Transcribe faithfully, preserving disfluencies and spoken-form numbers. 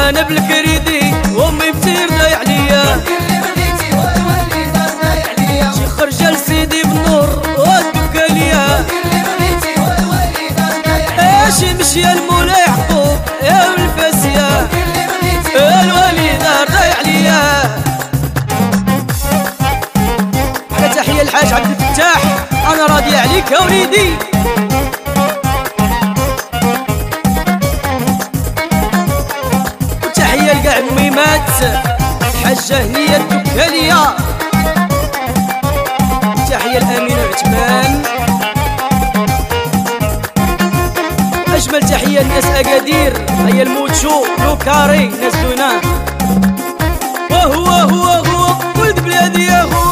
انا بالكريدي وامي بتير ضايع عليا شيخ رجال سيدي بنور ودك ليا اش مشي المولاي يعقوب يا الفاسيه الوالده ضايع عليا. على تحيه الحاج عبد الفتاح انا راضي عليك يا وليدي. وتحيه لكاع الميمات الحاجه هنيه الدكاليه. تحيه لامين عثمان. اجمل تحيه لناس اكادير هيا الموتشو لوكاري ناس دونان. وهو هو هو ولد بلادي يا هو